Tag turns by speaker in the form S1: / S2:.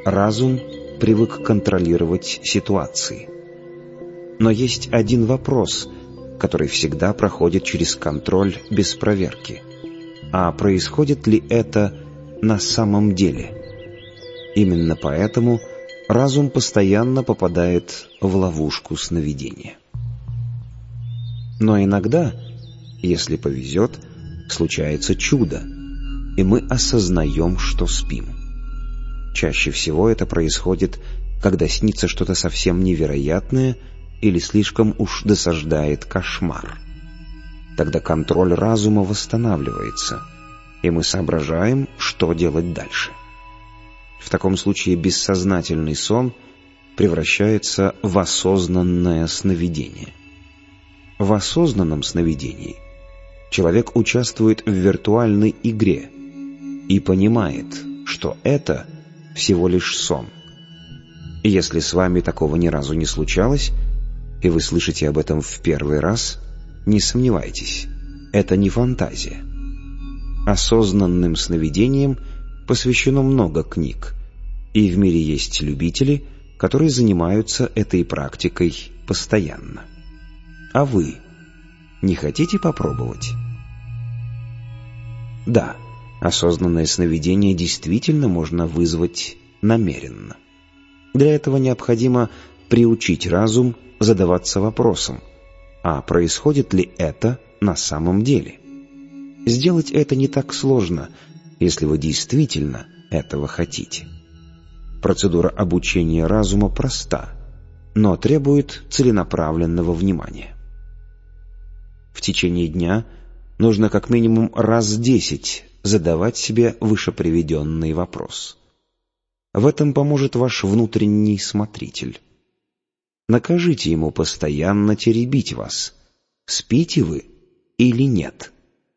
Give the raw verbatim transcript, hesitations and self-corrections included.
S1: Разум привык контролировать ситуации. Но есть один вопрос, который всегда проходит через контроль без проверки. А происходит ли это на самом деле? Именно поэтому разум постоянно попадает в ловушку сновидения. Но иногда, если повезет, случается чудо, и мы осознаем, что спим. Чаще всего это происходит, когда снится что-то совсем невероятное или слишком уж досаждает кошмар. Тогда контроль разума восстанавливается, и мы соображаем, что делать дальше. В таком случае бессознательный сон превращается в осознанное сновидение. В осознанном сновидении человек участвует в виртуальной игре и понимает, что это всего лишь сон. И если с вами такого ни разу не случалось, и вы слышите об этом в первый раз, не сомневайтесь, это не фантазия. Осознанным сновидениям посвящено много книг, и в мире есть любители, которые занимаются этой практикой постоянно. А вы не хотите попробовать? Да, осознанное сновидение действительно можно вызвать намеренно. Для этого необходимо приучить разум задаваться вопросом, а происходит ли это на самом деле? Сделать это не так сложно, если вы действительно этого хотите. Процедура обучения разума проста, но требует целенаправленного внимания. В течение дня нужно как минимум раз десять задавать себе вышеприведенный вопрос. В этом поможет ваш внутренний смотритель. Накажите ему постоянно теребить вас, спите вы или нет.